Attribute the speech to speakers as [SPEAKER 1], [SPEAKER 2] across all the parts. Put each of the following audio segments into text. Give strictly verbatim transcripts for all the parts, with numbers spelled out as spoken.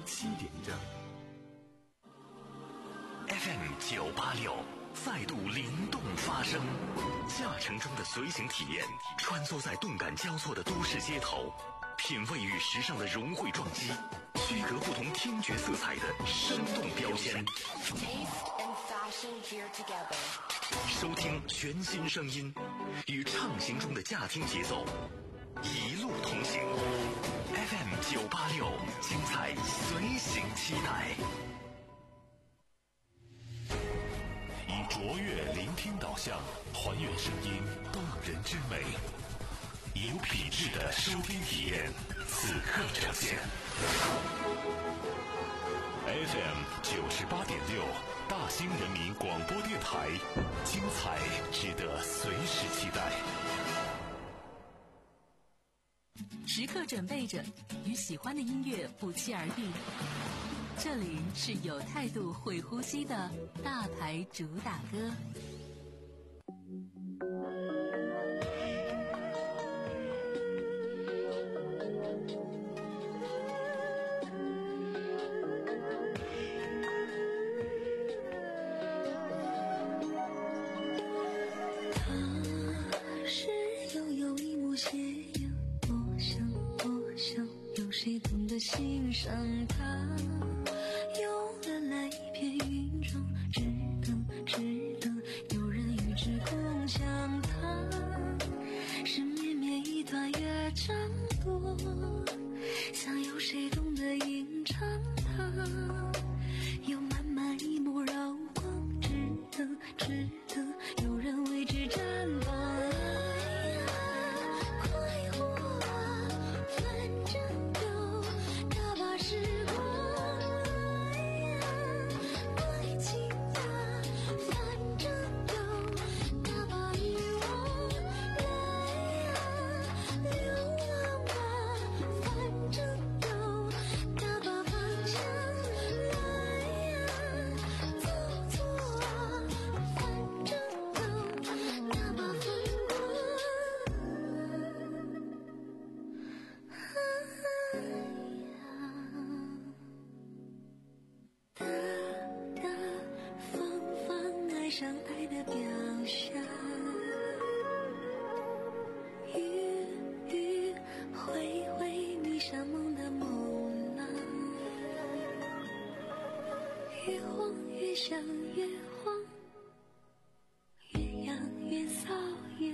[SPEAKER 1] 七点整。
[SPEAKER 2] F M 九八六再度灵动发声，驾乘中的随行体验，穿梭在动感交错的都市街头，品味与时尚的融汇撞击，区隔不同听觉色彩的生动标签。收听全新声音，与畅行中的驾听节奏，一路同行。F M 九八六，精彩随行期待。以卓越聆听导向，还原声音动人之美，以有品质的收听体验，此刻呈现。F M 九十八点六，大兴人民广播电台，精彩值得随时期待。
[SPEAKER 3] 时刻准备着，与喜欢的音乐不期而遇。这里是有态度会呼吸的大牌主打歌。
[SPEAKER 4] 他是悠悠一抹斜阳，我想我想有谁懂得欣赏他，有了来一片云中，只等只等有人与之共享它，是绵绵一团乐章多，想有谁懂得吟唱它，有满满一抹绕光，只等只等有人为之绽放。上爱的表象，雨雨挥挥迷上梦的梦浪，越晃越想越晃，越痒越骚越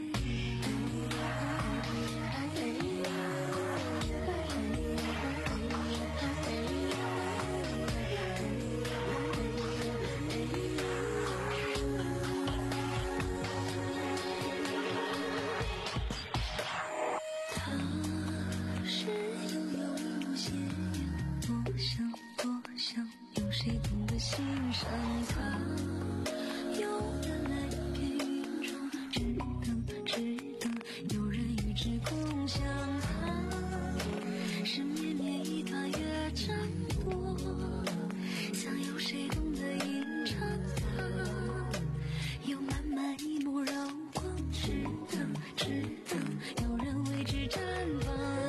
[SPEAKER 4] 谁懂得欣赏它，有了来一片云中，只等只等有人与之共享它，是绵绵一段乐章多，想有谁懂得吟唱它，有满满一抹绕光，只等只等有人为之绽放。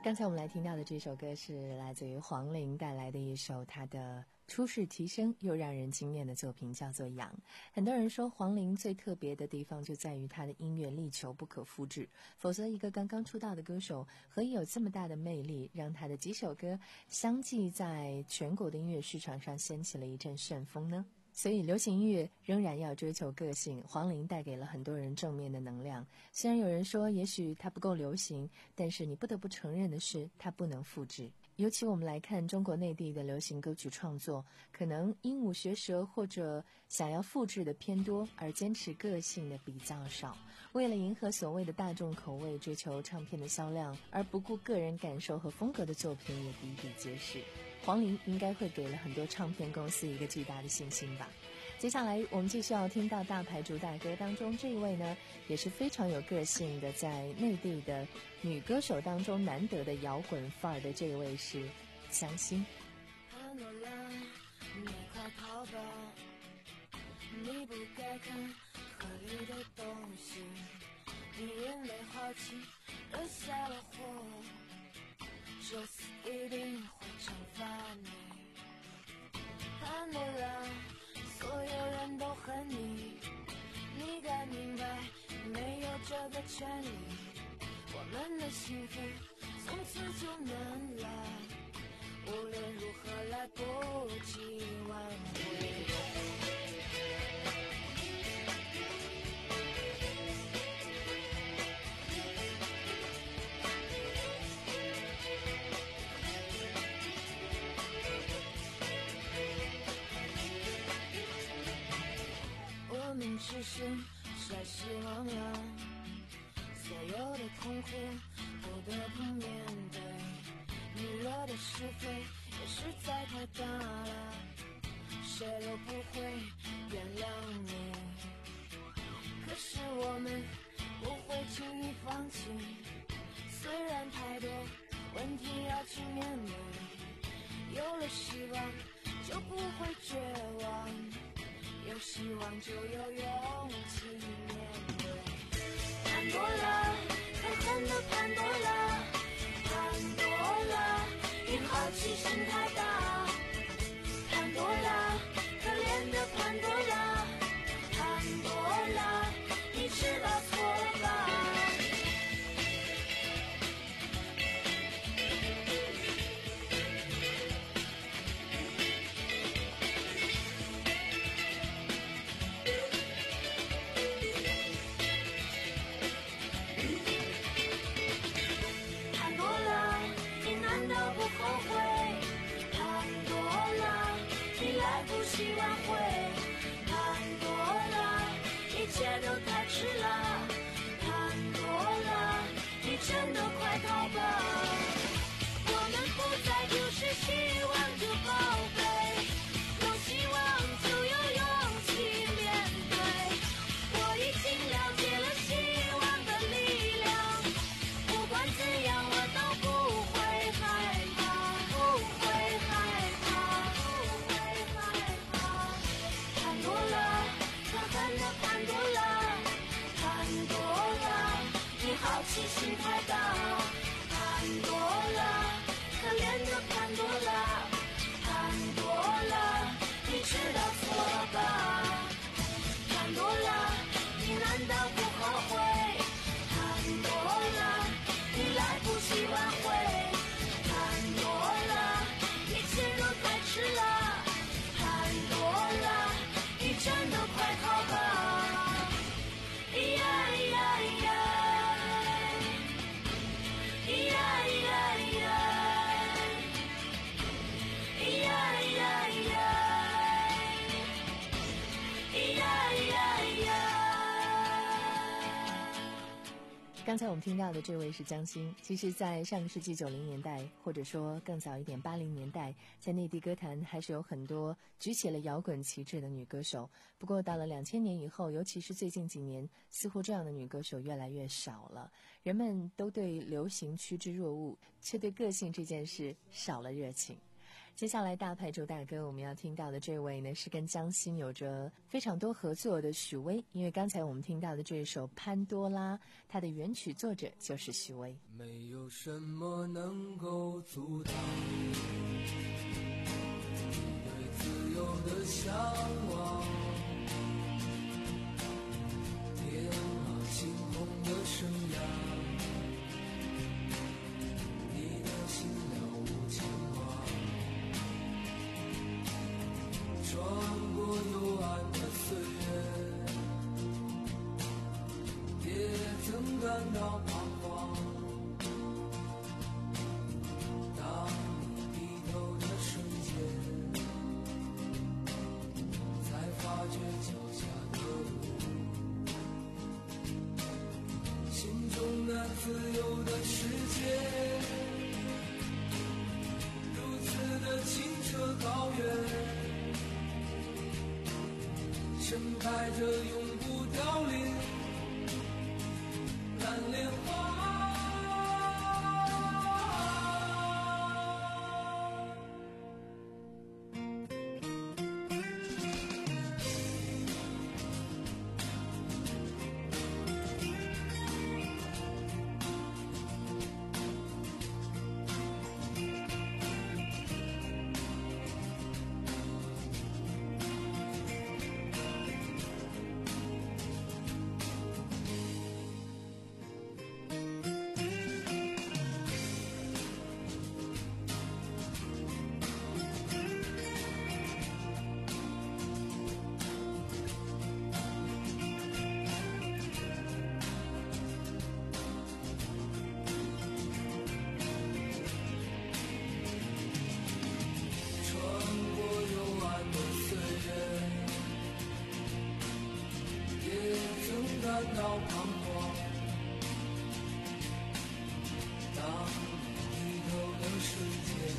[SPEAKER 3] 刚才我们来听到的这首歌是来自于黄龄带来的一首她的出世提升又让人惊艳的作品，叫做《痒》。很多人说黄龄最特别的地方就在于她的音乐力求不可复制，否则一个刚刚出道的歌手何以有这么大的魅力，让她的几首歌相继在全国的音乐市场上掀起了一阵旋风呢？所以流行音乐仍然要追求个性，黄龄带给了很多人正面的能量。虽然有人说也许它不够流行，但是你不得不承认的是它不能复制。尤其我们来看中国内地的流行歌曲创作，可能鹦鹉学舌或者想要复制的偏多，而坚持个性的比较少。为了迎合所谓的大众口味，追求唱片的销量，而不顾个人感受和风格的作品也比比皆是。黄龄应该会给了很多唱片公司一个巨大的信心吧。接下来我们继续要听到大牌主打歌当中这一位呢，也是非常有个性的，在内地的女歌手当中难得的摇滚范儿的这一位是江心。
[SPEAKER 1] 潘多拉，你快跑吧，你不该看河里的东西，你因为好奇惹下了祸，这次一定会惩罚你。潘多拉，所有人都恨你，你该明白没有这个权利，我们的幸福从此就难了，无论如何来不及挽回。我们只是晒希望了，所有的痛苦不得不面对，你惹的是非也实在太大了，谁都不会原谅你。可是我们不会轻易放弃，虽然太多问题要去面对，有了希望就不会绝望，有希望就有勇气面对。潘多拉，可恨的潘多拉，潘多拉，你好奇心太大。潘多拉，可怜的潘多拉，潘多拉，你知道错了吧？后悔，潘多拉，你来不及挽回，潘多拉，一切都太迟了，潘多拉，你真的快逃吧，我们不再就是希望就宝贝，有希望就有勇气面对，我已经了解了希望的力量，不管怎样我都不会害怕，不会害怕，不会害怕。潘多拉，可恨的潘多拉，潘多拉，你好奇心太大。潘多拉，可怜的潘多拉，潘多拉，你知道错了吧？潘多拉，你难道不后悔？潘多拉，你来不及挽回。潘多拉，一切都太迟了，潘多拉，你真的快逃吧！咿呀咿呀咿呀，咿呀咿呀咿呀，咿呀咿呀咿呀，咿呀咿呀咿呀。
[SPEAKER 3] 刚才我们听到的这位是江心，其实在上个世纪九零年代，或者说更早一点八零年代，在内地歌坛还是有很多举起了摇滚旗帜的女歌手。不过到了两千年以后，尤其是最近几年，似乎这样的女歌手越来越少了，人们都对流行趋之若鹜，却对个性这件事少了热情。 接下来大牌主打歌我们要听到的这位呢，是跟江心有着非常多合作的许巍，因为刚才我们听到的这首《潘多拉》，它的原曲作者就是许巍。
[SPEAKER 5] 没有什么能够阻挡你对自由的向往，天马行空的生涯，你的心了无牵挂，穿过幽暗的岁月，也曾感到彷徨。当你低头的瞬间，才发觉脚下的路，心中那自由的世界，如此的清澈高远，盛开着永不凋零蓝莲花。感到彷徨，当你低头的瞬间，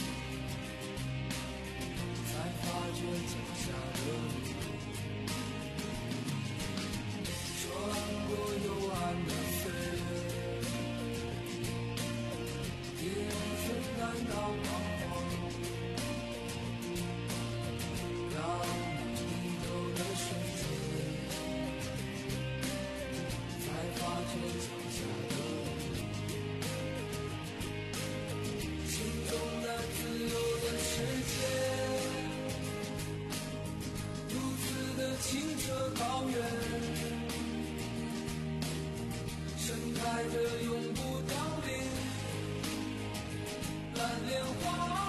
[SPEAKER 5] 才发觉脚下的路，穿过幽暗的岁月，也曾感到彷徨，当你低头的瞬间，发觉脚下的路，心中那自由的世界，如此的清澈高远，盛开着永不凋零蓝莲花。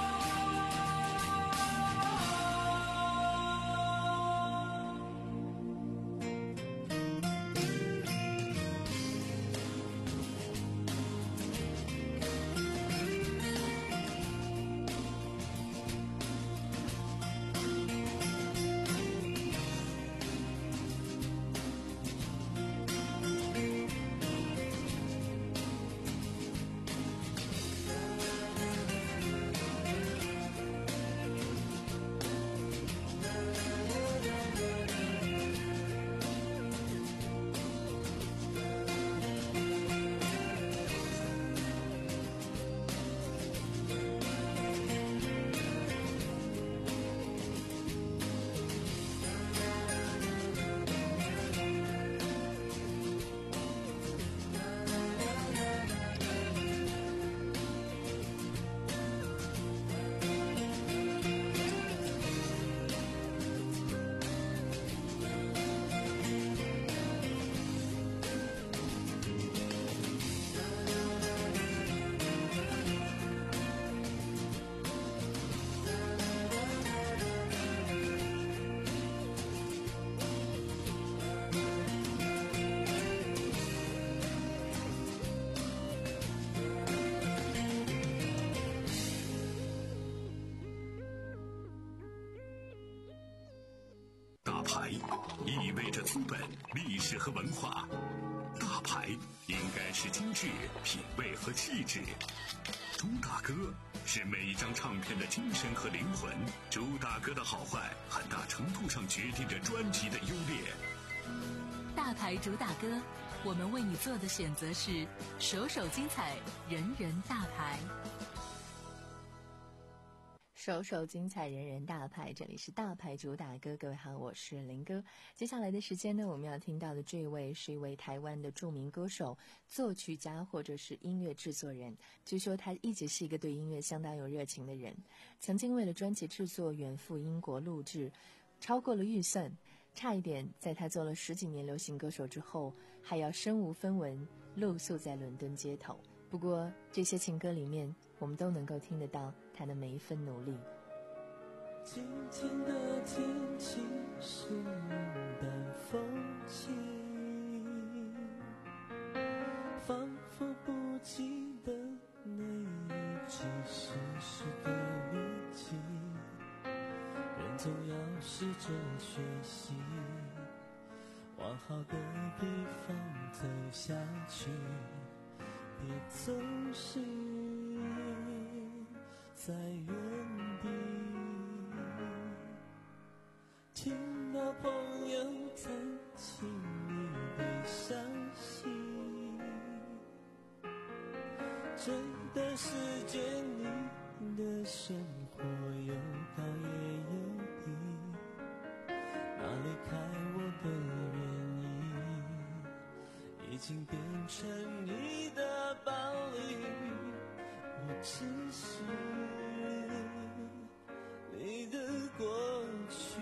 [SPEAKER 2] 意味着资本、历史和文化。大牌应该是精致、品味和气质。主打歌是每一张唱片的精神和灵魂。主打歌的好坏，很大程度上决定着专辑的优劣。
[SPEAKER 6] 大牌主打歌，我们为你做的选择是首首精彩，人人大牌。
[SPEAKER 3] 首首精彩，人人大牌。这里是大牌主打歌，各位好，我是林哥。接下来的时间呢，我们要听到的这一位是一位台湾的著名歌手、作曲家或者是音乐制作人。据说他一直是一个对音乐相当有热情的人，曾经为了专辑制作远赴英国录制，超过了预算，差一点在他做了十几年流行歌手之后，还要身无分文露宿在伦敦街头。不过这些情歌里面，我们都能够听得到他的每一分努力。
[SPEAKER 5] 今天的天气是淡风轻，仿佛不记得那一季是时的雨季，人总要试着学习，往好的地方走下去，别总是在原地。听到朋友谈起你的消息，这段时间你的生活有高也有低，那离开我的原因已经变成你的暴力，我只是你的过去。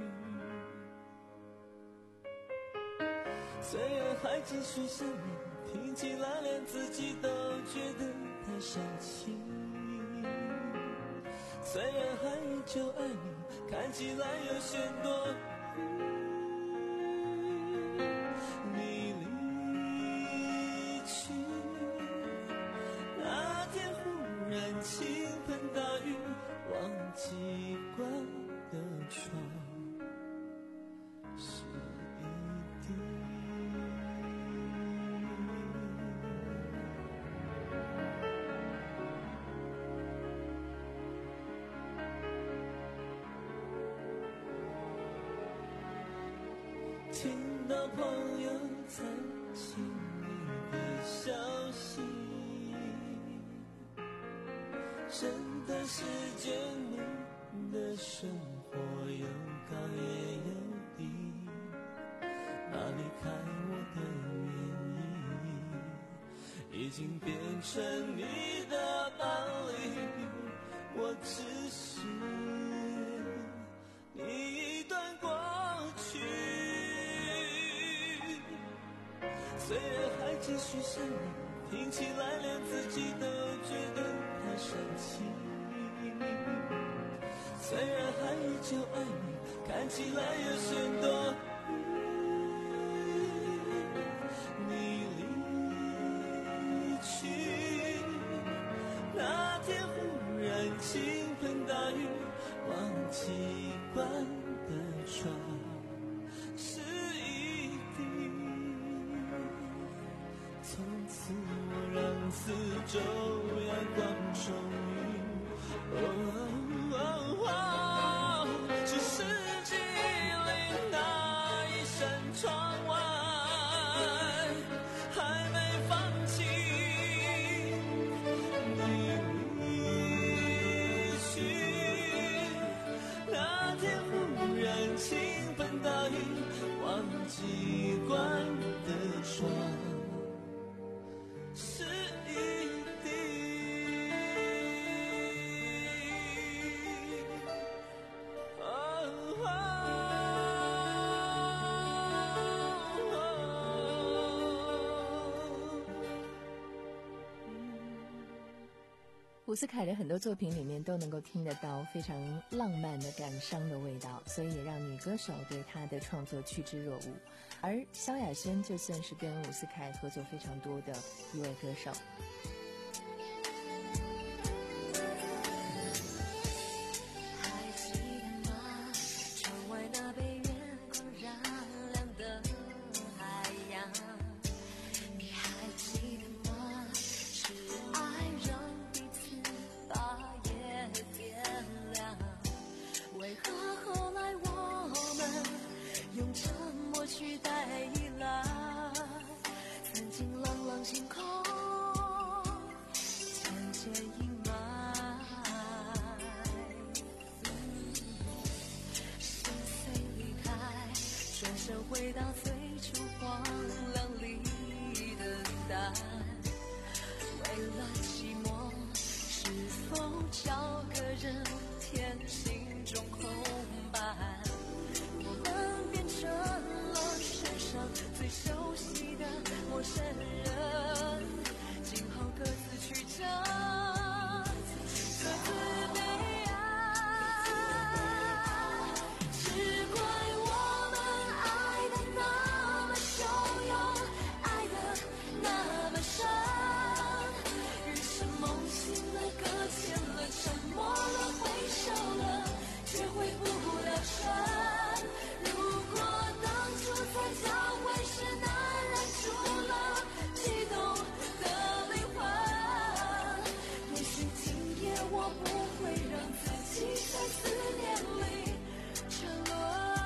[SPEAKER 5] 虽然还继续想你，听起来连自己都觉得太伤心，虽然还依旧爱你，看起来有些多余，你离去那天忽然倾盆大雨，忘记关的窗是一滴。听到朋友谈起你的消息，这段时间你的生活有高也有低，那离开我的原因已经变成你的暴力，我只是你一段过去，虽然还继续想你，听起来连自己都觉得太伤心，虽然还依旧爱你，看起来有些多余，你离去那天忽然倾盆大雨，忘记关的窗是一滴，从此我让四周阳光充裕，哦哦哦，是世纪里那一扇窗外还没放弃，你离去那天忽然倾盆大雨，忘记关的窗是一滴，哦哦
[SPEAKER 3] 伍思凯的很多作品里面都能够听得到非常浪漫的感伤的味道，所以也让女歌手对她的创作趋之若鹜。而萧亚轩就算是跟伍思凯合作非常多的一位歌手。
[SPEAKER 4] 还记得吗？窗外那被月光染亮的海洋，你还记得吗？是爱让彼此把夜点亮，为何后来我们用沉默取代依赖？曾经朗朗星空个人填心中空白，我们变成了世上最熟悉的陌生人，今后各自去找，各自悲哀。只怪我们爱的那么汹涌，爱的那么深，于是梦醒了，搁浅了，沉默了，挥手了，却回不了神。如果当初才交会时难忍住了悸动的灵魂，也许今夜我不会让自己在思念里沉沦。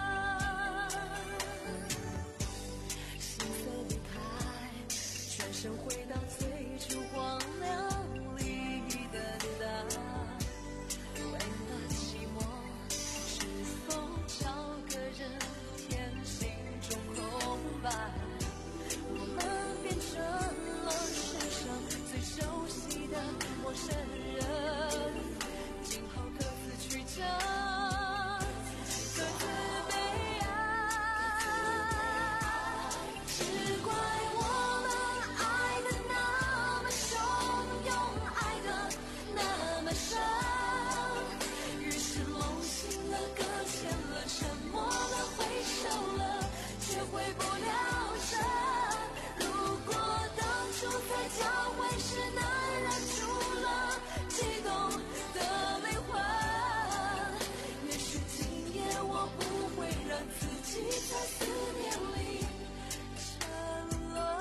[SPEAKER 4] 心碎离开，全身回到最初荒凉里等待。为了寂寞，是否找个人填心中空白？我们变成了世上最熟悉的陌生人，今后各自去找，各自悲哀。只怪我们爱的那么汹涌，爱的那么深，于是梦醒了，搁浅了，沉默了，挥手了，却回不了神。如果当初在交会时难忍住了悸动的灵魂，也许今夜我不会让自己在思念里沉沦。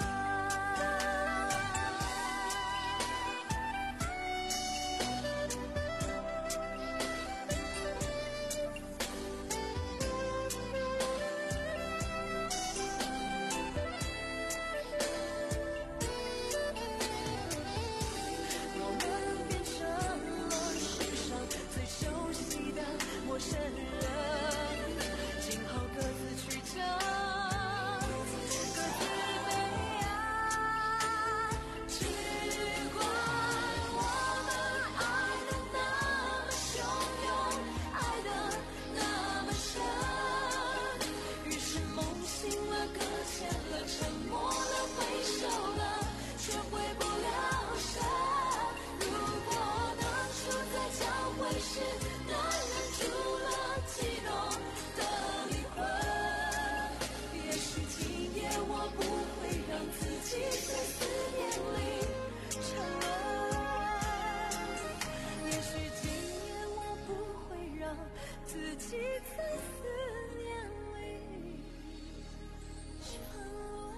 [SPEAKER 4] 我们变成了世上最熟悉的陌生人，今后各自去找，各自悲哀。只怪我们爱的那么汹涌，爱的那么深，于是梦醒了，搁浅了，沉默了，挥手了，却回不了神。如果当初在交会时难忍住了悸动的灵魂，也许今夜我不会让自己在思念里沉沦，也许今夜我不会让自己在思念里沉沦。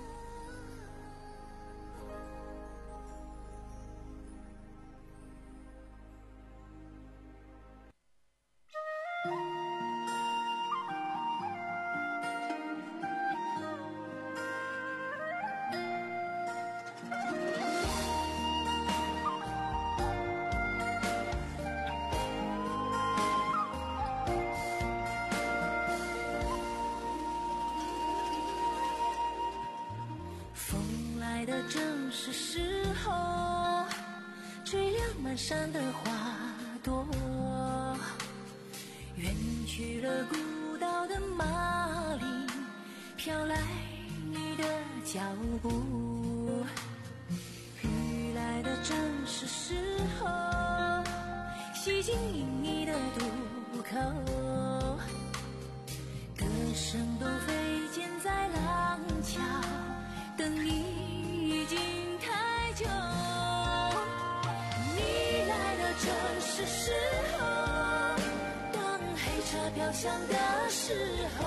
[SPEAKER 4] 风来的正是时候，吹亮满山的花朵，远去了孤岛的马铃，飘来你的脚步。雨来的正是时候，洗净你的渡口，歌声都飞溅在廊桥，等你已经太久。你来的正是时候，当黑车飘向的时候，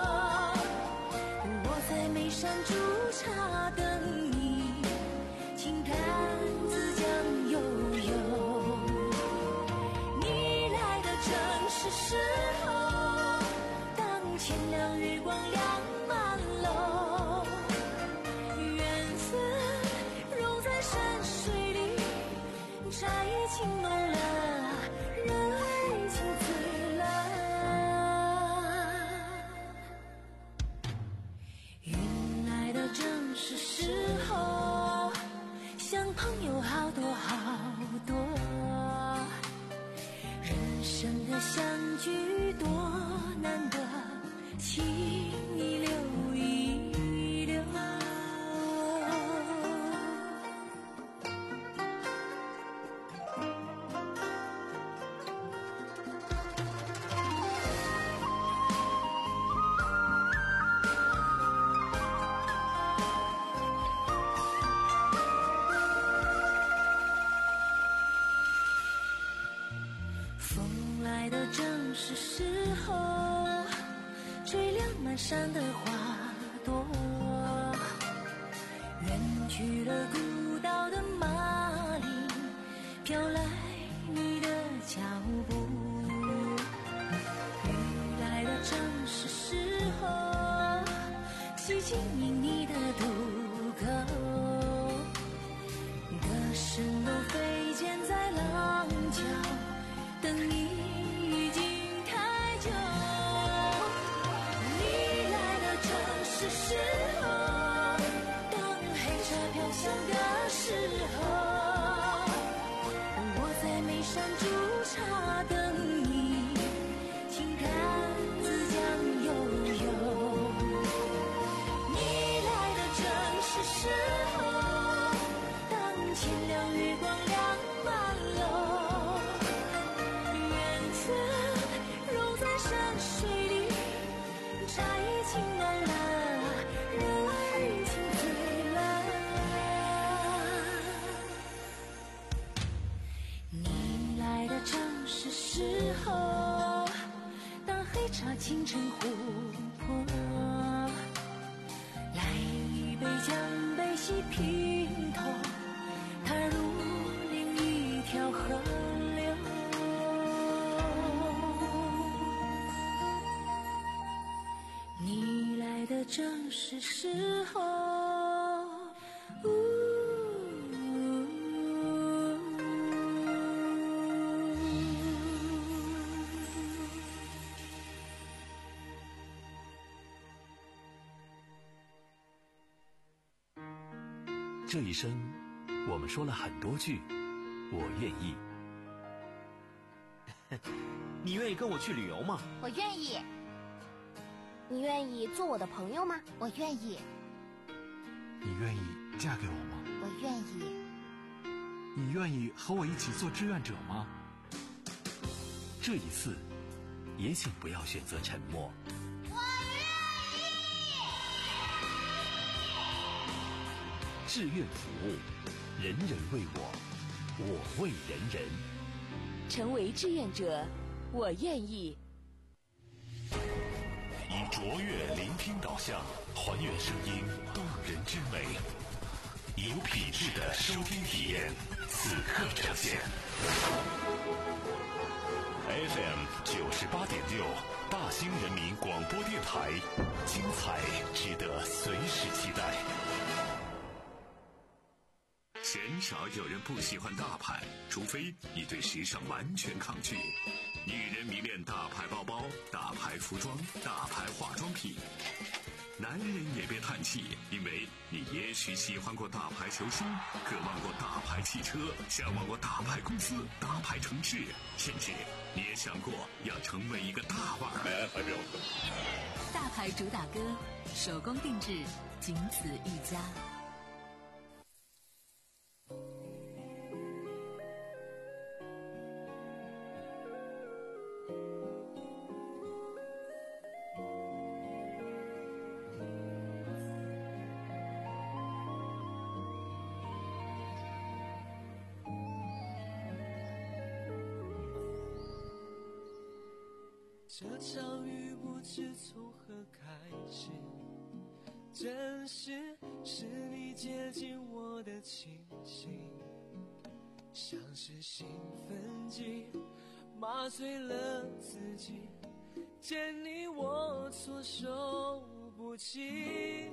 [SPEAKER 4] 我在眉山筑茶等你，轻弹自江悠悠。你来的正是时候，当千两月光亮满楼，缘分融在山水里，茶已情浓了，人儿情醉了。云来的正是时候，像朋友好多好多，人风来的正是时候，吹亮满山的花朵，远去了古道的马铃，飘来你的脚步。雨来的正是时候，洗净你的渡口，歌声都飞溅在廊桥，等你已经太久。你来的正是时候，当黑茶飘香的时候，我在眉山煮茶等你，轻看自江悠悠。你来的正是时候，当千两月光亮满楼，缘分融在山水里，茶已经暖了，人儿已经醉了。你来的正是时候，当黑茶倾城湖泊，来一杯将悲喜平托，它如另一条河流。你来的正是时候，呜
[SPEAKER 2] 这一生，我们说了很多句“我愿意”。
[SPEAKER 7] 你愿意跟我去旅游吗？
[SPEAKER 8] 我愿意。你愿意做我的朋友吗？我愿意。
[SPEAKER 9] 你愿意嫁给我吗？
[SPEAKER 8] 我愿意。
[SPEAKER 9] 你愿意和我一起做志愿者吗？
[SPEAKER 2] 这一次，也请不要选择沉默。志愿服务，人人为我，我为人人。
[SPEAKER 6] 成为志愿者，我愿意。
[SPEAKER 2] 以卓越聆听导向，还原声音动人之美，有品质的收听体验，此刻呈现。F M 九十八点六，大兴人民广播电台，精彩值得随时期待。鲜少有人不喜欢大牌，除非你对时尚完全抗拒。女人迷恋大牌包包、大牌服装、大牌化妆品。男人也别叹气，因为你也许喜欢过大牌球星，渴望过大牌汽车，向往过大牌公司、大牌城市，甚至你也想过要成为一个大腕儿。
[SPEAKER 6] 大牌主打歌，手工定制，仅此一家。
[SPEAKER 5] 这场雨不知从何开始，真实是你接近我的气息，像是兴奋剂麻醉了自己，见你我措手不及。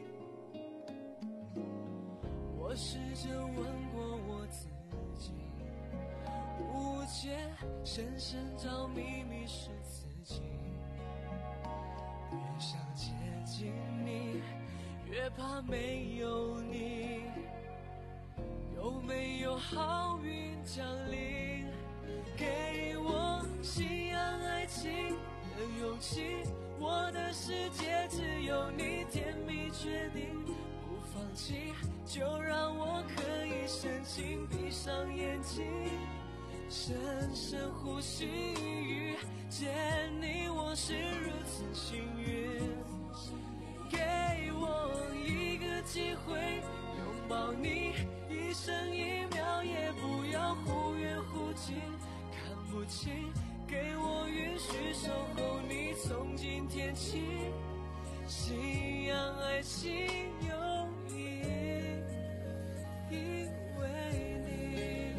[SPEAKER 5] 我试着问过我自己，无解深深着迷迷是自己，越想接近你，越怕没有你。有没有好运降临，给我信仰爱情的勇气？我的世界只有你，甜蜜决定不放弃，就让我可以深情闭上眼睛，深深呼吸。遇见你，我是如此幸运，给我一个机会拥抱你，一生一秒也不要忽远忽近，看不清给我允许守候你，从今天起，信仰爱情有意义，因为你。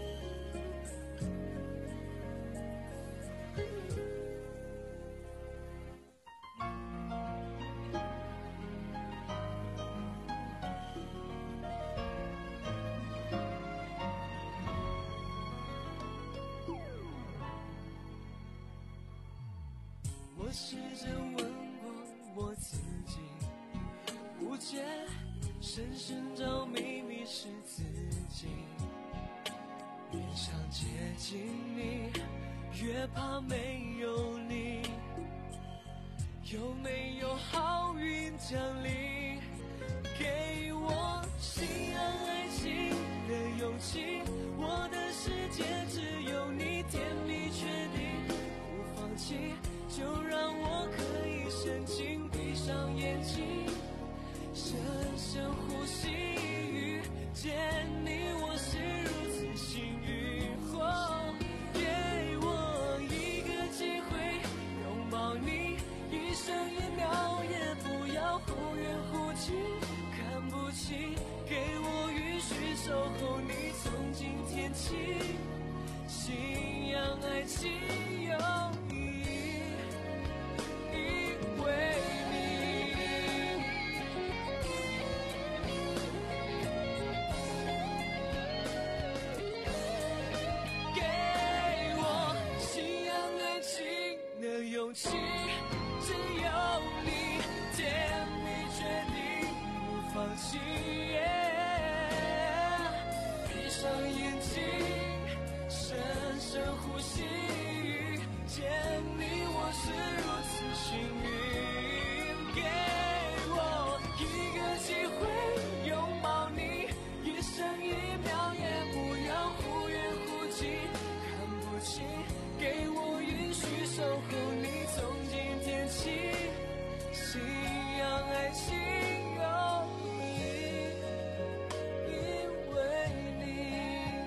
[SPEAKER 5] 我试着问过我自己，不解深深着迷迷失自己，越想接近你，越怕没有你。有没有好运降临，给我信仰爱情的勇气？我的世界只有你，甜蜜确定不放弃，就让我可以深情闭上眼睛，深深呼吸，遇见你我是如此幸运。哦，给我一个机会拥抱你，一生一秒也不要忽远忽近，看不起，给我允许守候你，从今天起，信仰爱情有意义，因为勇气只有你，甜蜜决定不放弃，闭上眼睛，深深呼吸，遇见你我是如此幸运。给我一个机会拥抱你，一生一秒也不要忽远忽近，看不起，给我允许守候你，从今天起，信仰爱情有意义，因为你。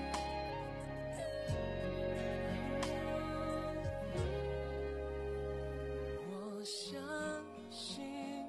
[SPEAKER 5] 我相信，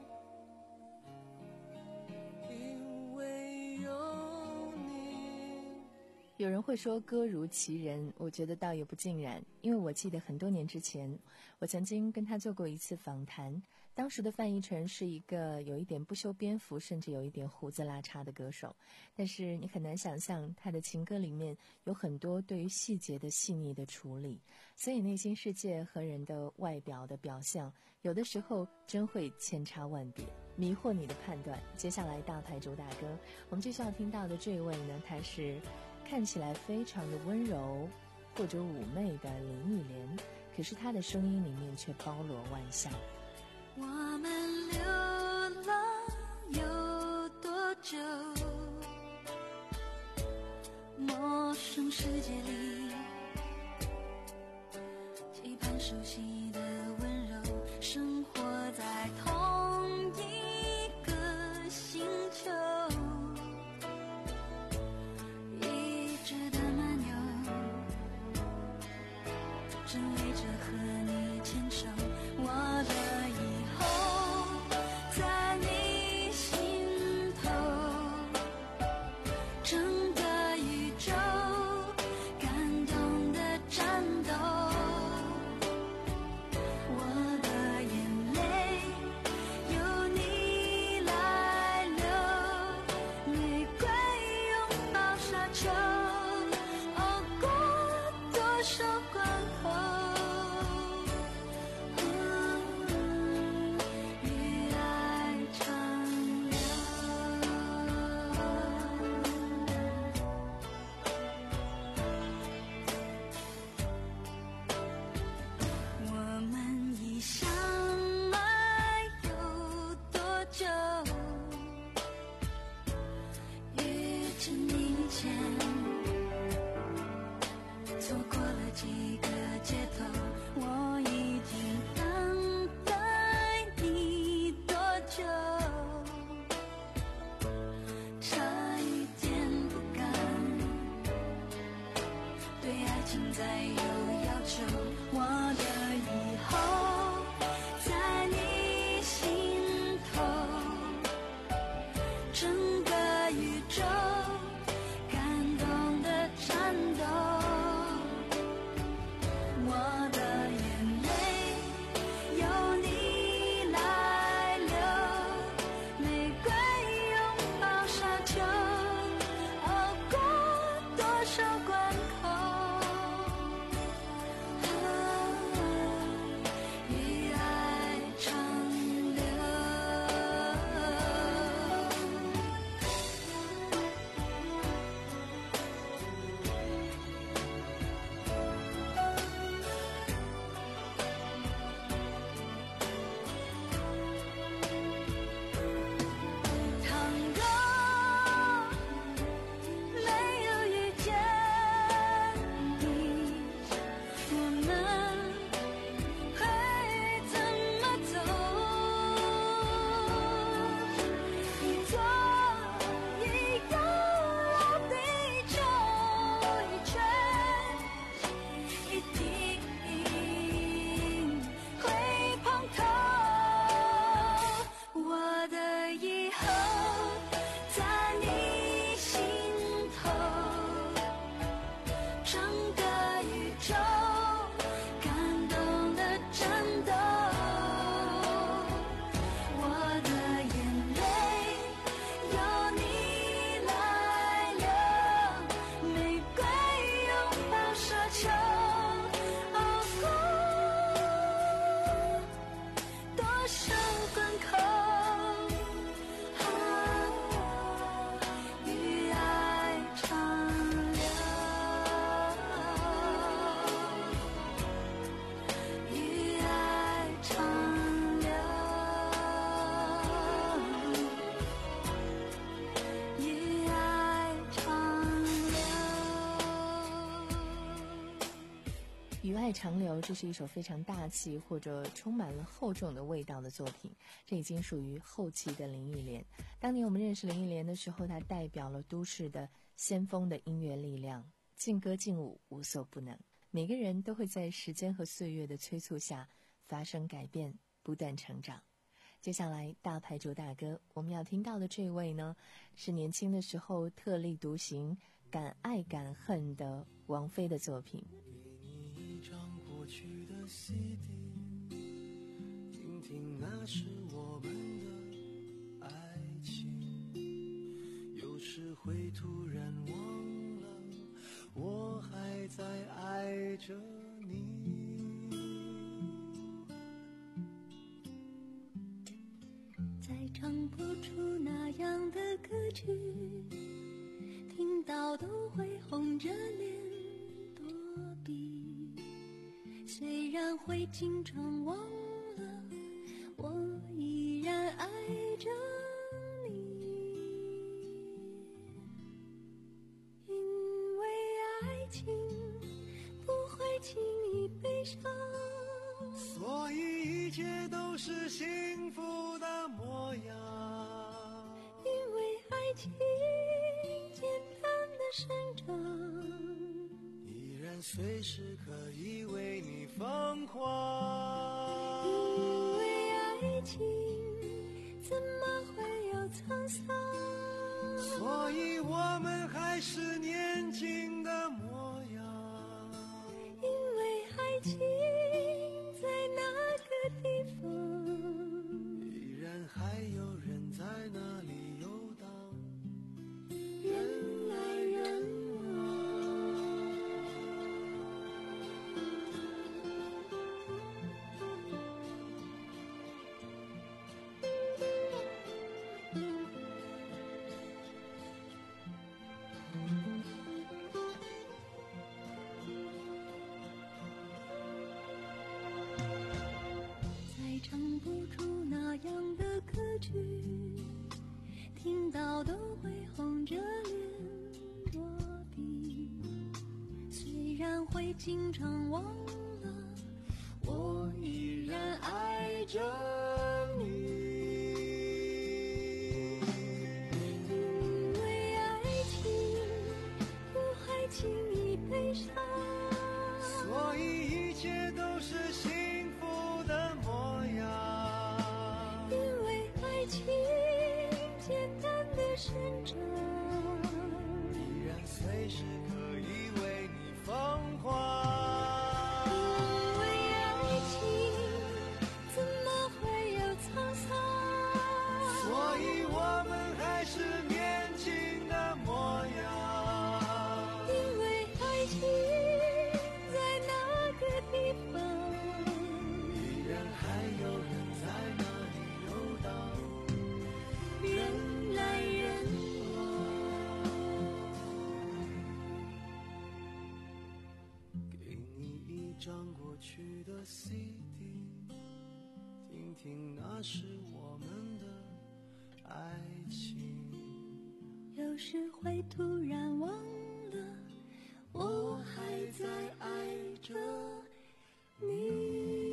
[SPEAKER 5] 因为有你。
[SPEAKER 3] 有人会说歌如其人，我觉得倒也不尽然，因为我记得很多年之前，我曾经跟他做过一次访谈，当时的范逸臣是一个有一点不修边幅，甚至有一点胡子拉碴的歌手，但是你很难想象他的情歌里面有很多对于细节的细腻的处理，所以内心世界和人的外表的表象有的时候真会千差万别，迷惑你的判断。接下来大牌主打歌，我们继续要听到的这位呢，他是看起来非常的温柔或者妩媚的林忆莲，可是她的声音里面却包罗万象。
[SPEAKER 4] 我们流浪有多久？陌生世界里，期盼熟悉的温柔，生活在同一个星球。一直的漫游，只为着和你牵手。我的以后在你心头，整个宇宙感动的战斗。我的眼泪由你来流，玫瑰拥抱沙丘，熬过多少关口。
[SPEAKER 3] 爱长流，这是一首非常大气或者充满了厚重的味道的作品，这已经属于后期的林忆莲。当年我们认识林忆莲的时候，她代表了都市的先锋的音乐力量，劲歌劲舞无所不能。每个人都会在时间和岁月的催促下发生改变，不断成长。接下来大牌主打歌，我们要听到的这位呢，是年轻的时候特立独行、敢爱敢恨的王菲的作品。
[SPEAKER 5] 给你一张过去的 C D， 听听那是我们的爱情，有时会突然忘了我还在爱着你。
[SPEAKER 4] 再唱不出那样的歌曲，听到都会红着脸躲避。虽然会经常忘了，我依然爱着你。因为爱情不会轻易悲伤，
[SPEAKER 5] 所以一切都是幸福的模样。
[SPEAKER 4] 因为爱情简单的生长，
[SPEAKER 5] 依然随时可以为你疯狂。
[SPEAKER 4] 因为爱情怎么会有沧桑，
[SPEAKER 5] 所以我们还是年轻的模样。
[SPEAKER 4] 因为爱情在那个地方，
[SPEAKER 5] 依然还有人在那里游荡，人来人
[SPEAKER 4] 再唱不出那样的歌曲，听到都会红着脸躲避。虽然会经常忘了，
[SPEAKER 5] 我依然爱着你。
[SPEAKER 4] 因为爱情不会轻易悲伤，
[SPEAKER 5] 所以一切都是幸福的模样。
[SPEAKER 4] 因为爱情简单的生长，
[SPEAKER 5] 依然随时可以为你疯狂。
[SPEAKER 4] 因为爱情怎么会有沧桑，
[SPEAKER 5] 所以我们还是年轻的模样。
[SPEAKER 4] 因为爱情在那个地方，
[SPEAKER 5] 依然还有人在那里游荡，
[SPEAKER 4] 人来人
[SPEAKER 5] 给你一张过去的 C D， 听听那是我们的爱情。
[SPEAKER 4] 有时会突然忘了，我还在爱着你。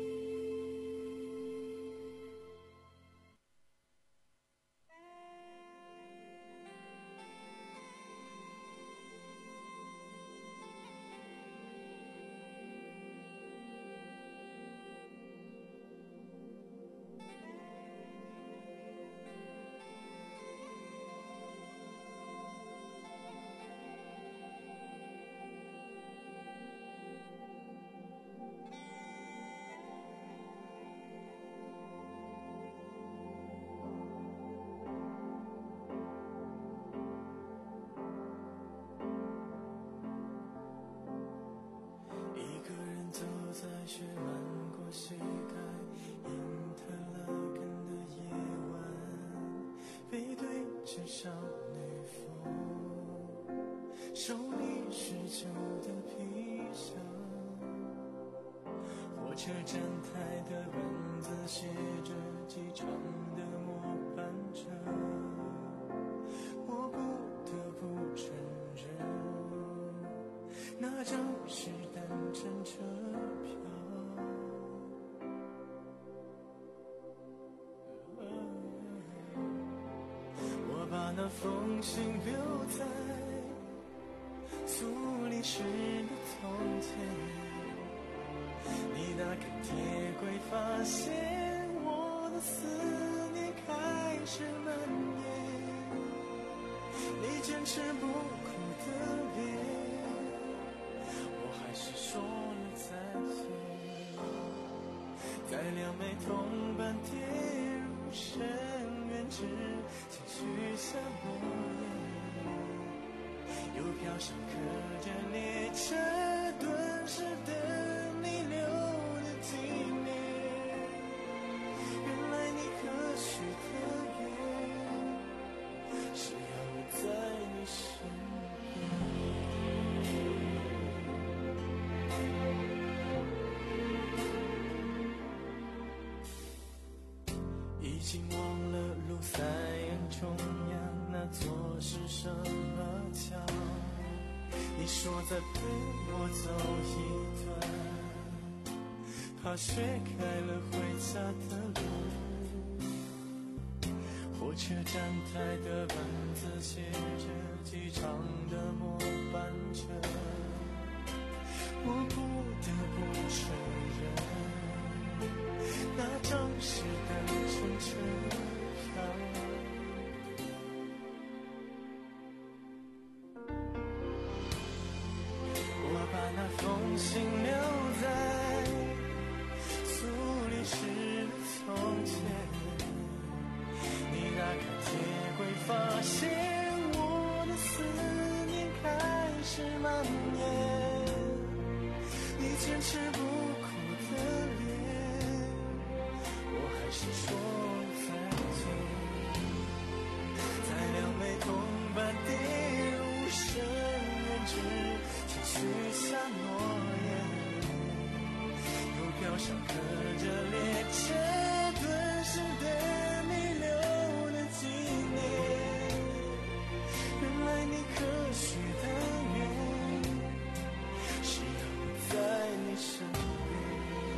[SPEAKER 5] 在雪漫过膝盖，英特勒根的夜晚，背对着少女峰，手里是旧的皮箱，火车站台的本子写着机场的末班车，我不得不承认，那张是单程车。 信留在苏黎世的从前，你打开铁柜，发现我的思念开始蔓延，你坚持不哭的脸，我还是说了再见，在两枚铜板跌入深渊之前许下诺言，邮票上刻着列车顿时等你留的纪念，原来你可许的愿是要我在你身边。已经忘了卢塞恩中央那座是什么桥，你说再陪我走一段，怕雪开了回家的路，火车站台的板子写着机场的末班车，我不得不承认，那张是单程车票。我把那封信留在苏黎世的从前，你打开铁柜，发现我的思念开始蔓延，你坚持不哭的脸，我还是说了再见，在两枚铜板跌入深渊之前许下诺言，邮票上刻着列车顿时等你留的纪念，原来你可许的愿是要我在你身边。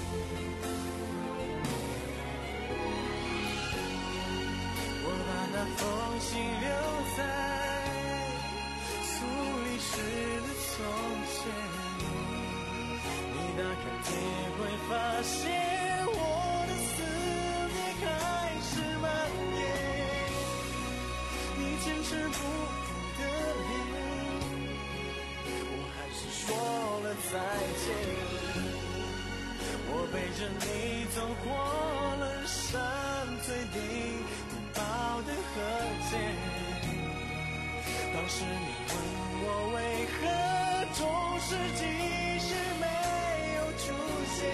[SPEAKER 5] 我把那封信留在苏黎世的从前，你打开铁柜，发现我的思念开始蔓延，你坚持不哭的脸，我还是说了再见，我背着你走过了山最顶古堡的河间，当时你问我为何中世纪时没有出现，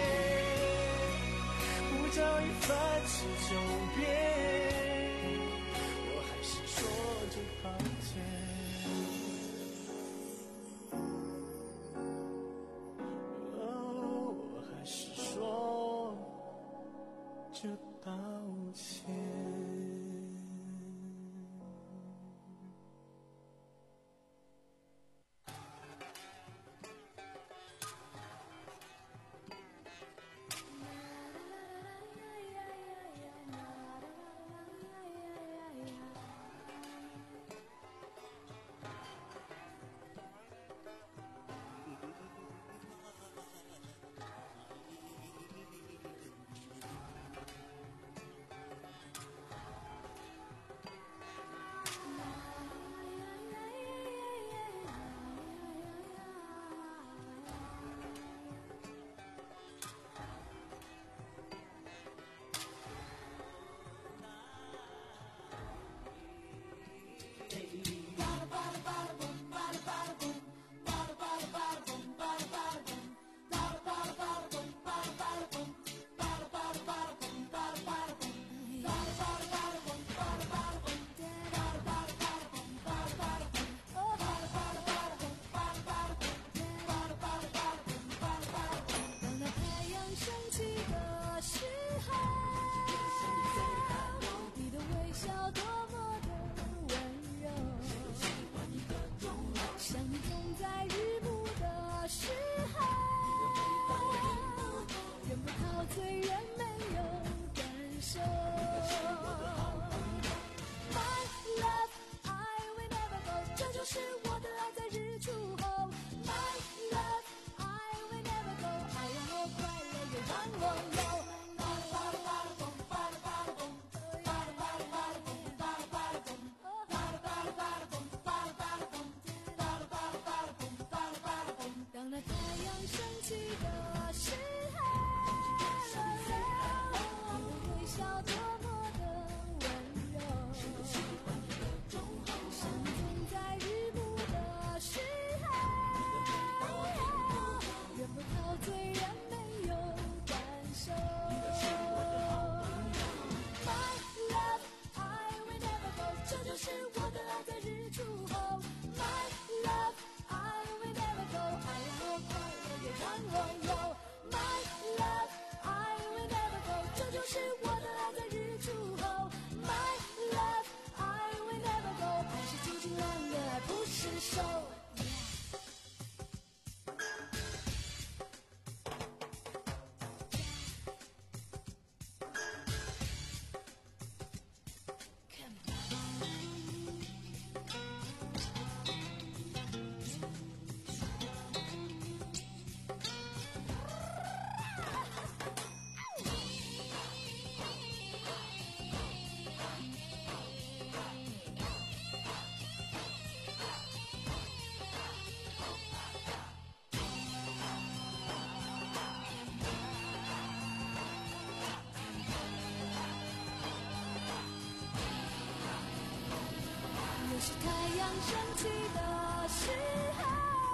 [SPEAKER 5] 护照已翻起九遍，我还是说着抱歉，哦，我还是说着抱歉。
[SPEAKER 1] 阳升起的时候，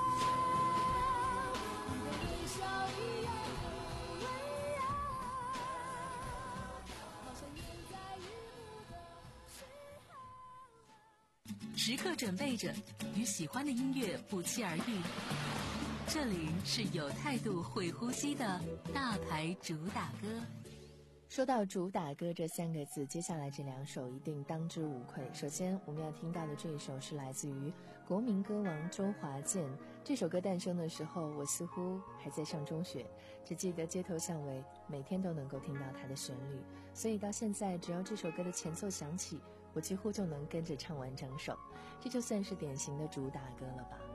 [SPEAKER 1] 你的微笑一样的温柔，好像远在日暮的时候。
[SPEAKER 6] 时刻准备着与喜欢的音乐不期而遇。这里是有态度会呼吸的大牌主打歌。
[SPEAKER 3] 说到主打歌这三个字，接下来这两首一定当之无愧。首先我们要听到的这一首是来自于国民歌王周华健。这首歌诞生的时候，我似乎还在上中学，只记得街头巷尾每天都能够听到它的旋律，所以到现在只要这首歌的前奏响起，我几乎就能跟着唱完整首，这就算是典型的主打歌了吧。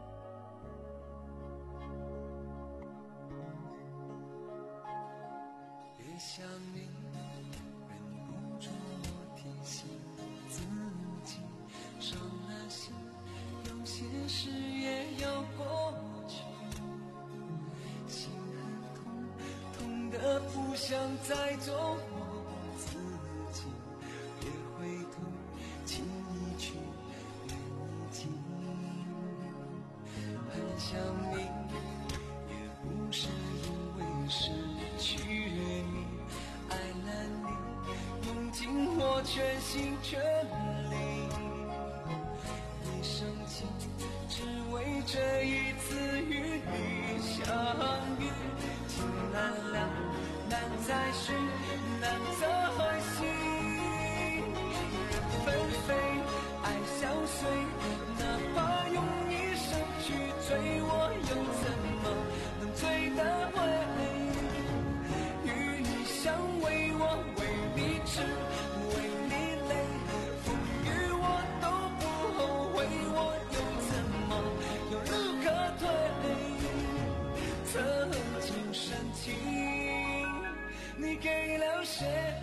[SPEAKER 5] 越想你，忍不住提醒自己，伤了心，有些事也要过去。心很痛，痛得不想再做我自己。别回头，请你去远一近。很想你，也不是因为失去你，爱了你，用尽我全心全力。你生气，只为这一次与你相遇。情难了，难再续，难再续。人纷飞，爱相随，哪怕用一生去追，我又怎么能追得回？与你相偎，我为你痴，为你累，风雨我都不后悔，我又怎么有路可退？曾经深情，你给了谁？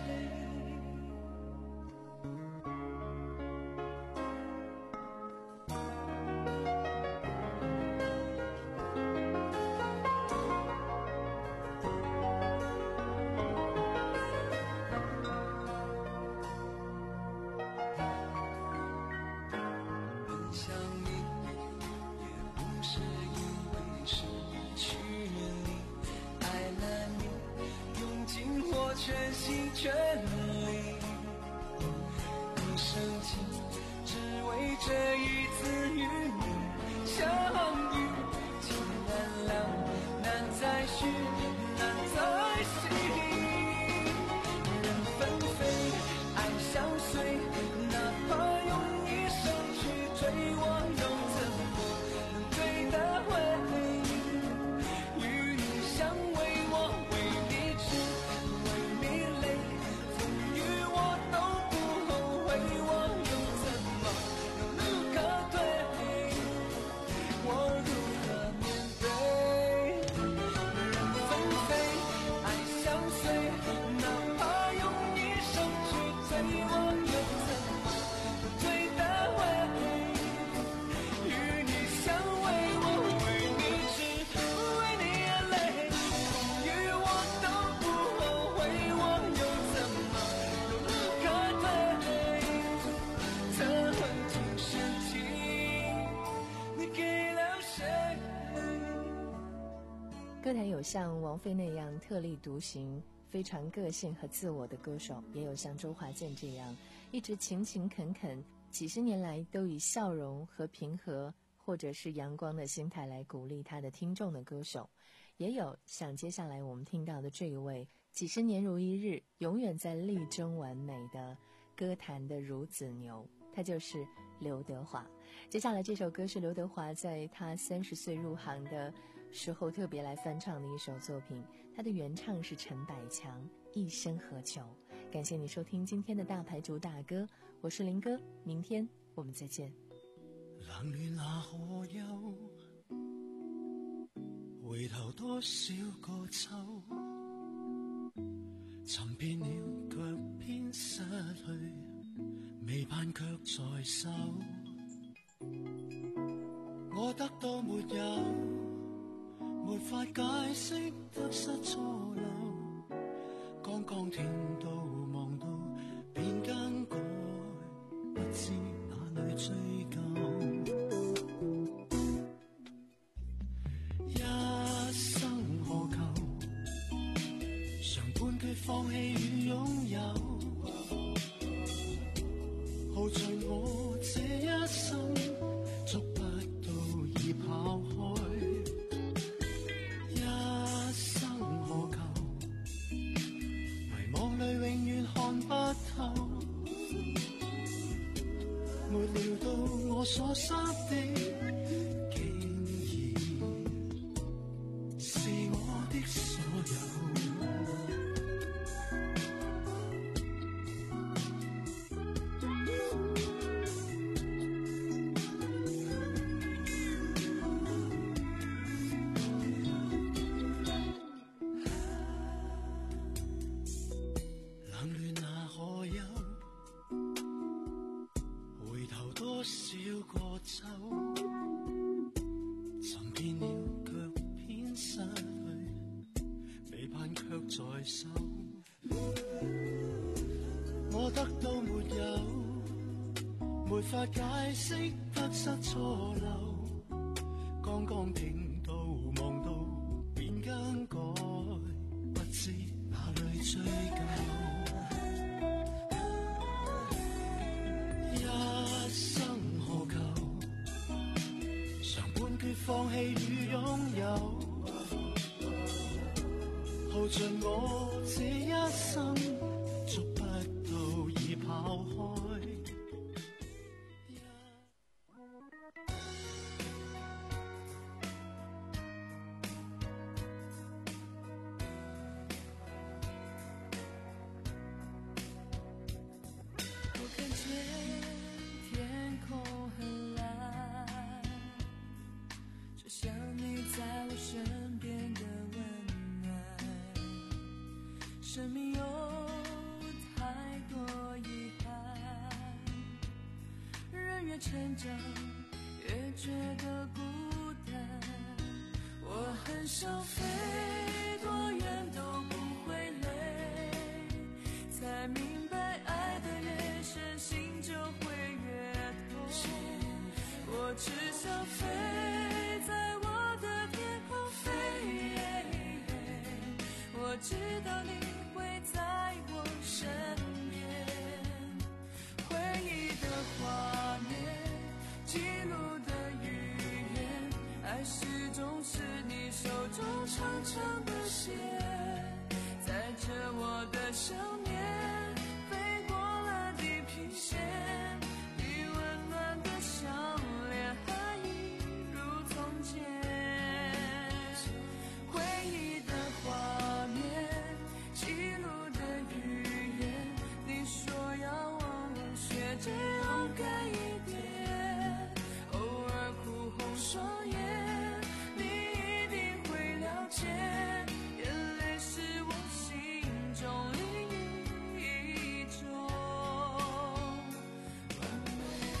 [SPEAKER 5] 全心全力，你生气，只为这一次与你相遇。情难了，难再续，难再续。人纷飞，爱相随，哪怕用一生去追，我又怎么能追得回？与你相偎，我为你痴。
[SPEAKER 3] 歌坛有像王菲那样特立独行、非常个性和自我的歌手，也有像周华健这样一直勤勤恳恳，几十年来都以笑容和平和或者是阳光的心态来鼓励他的听众的歌手，也有像接下来我们听到的这一位几十年如一日，永远在力争完美的歌坛的孺子牛，他就是刘德华。接下来这首歌是刘德华在他三十岁入行的时候特别来翻唱的一首作品，他的原唱是陈百强，一生何求。感谢你收听今天的大牌主打歌，我是林哥，明天我们再见。
[SPEAKER 5] 冷暖那可休，回頭多少個秋，尋遍了卻偏失去，未盼卻在手。我得到沒有，沒法解釋得失錯漏，剛剛聽到望到便更改，不知哪裏追究。 決放棄與擁有，耗盡我這一生，捉不到已跑開，一生何求？迷惘裏永遠看不透，沒料到我所失的，竟然是我的所有。多少個秋，尋遍了卻偏失去，被盼卻在手。我得到沒有，沒法解釋得失錯漏。剛剛聽到望到便更改，不知哪裏追究。放棄與擁有，耗盡我這一生，捉不到已跑開。
[SPEAKER 4] 我看見天空很藍，像你在我身邊的溫暖，生命有太多遺憾，人越成長越覺得孤單，我很想飛多遠都不會累，才明白愛得越深心就會越痛，我只想飛在我的天空飛，我知道你會在我身邊，回憶的畫面，記錄的語言，愛始終是你手中長長的線，載着我的想念，飛過了地平線，你溫暖的笑臉還一如從前，回憶的畫面，記錄的語言，你說要忘了學着勇敢一點，偶爾哭紅雙眼，你一定會了解，眼淚是我心中另一種完美。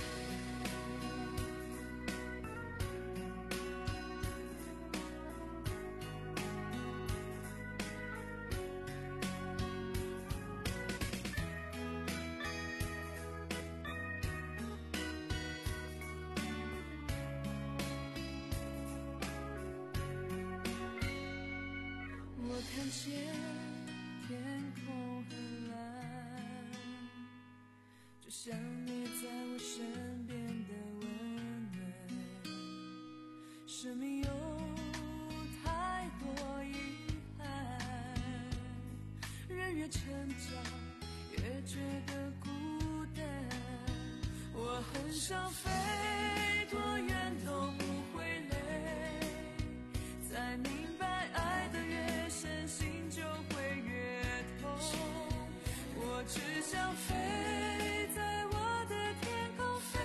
[SPEAKER 4] 我看見天空很藍，就像你在我身邊的溫暖，生命有太多遺憾，人越成長越覺得孤單，我很想飛多遠都不會累，才明白愛得越深心就會越痛，我只想飛在我的天空飛，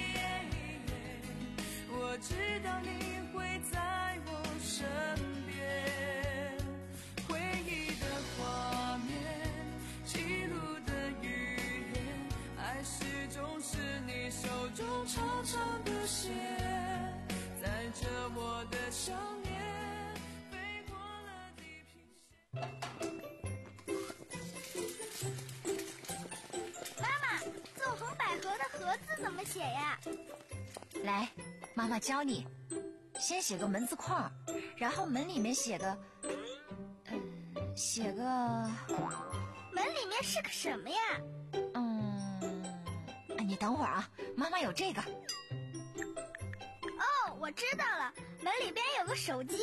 [SPEAKER 4] 我知道你會在我身邊，回憶的畫面，記錄的語言，愛始終是你手中長長的線，載着我的想念，飛過了地平線。
[SPEAKER 8] 媽媽，纵橫捭闔的闔字怎麼寫呀？
[SPEAKER 10] 來，媽媽教你，先寫個門字框，然後門裡面寫個，嗯， 写个……
[SPEAKER 8] 门里面是个什么呀？
[SPEAKER 10] 嗯，你等会儿啊，妈妈有这个。
[SPEAKER 8] 哦，我知道了，门里边有个手机。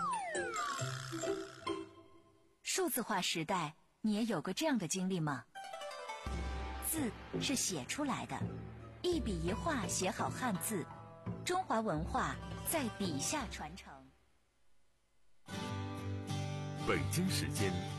[SPEAKER 10] 数字化时代，你也有过这样的经历吗？字是写出来的，一笔一画写好汉字，中华文化在笔下传承。
[SPEAKER 2] 北京时间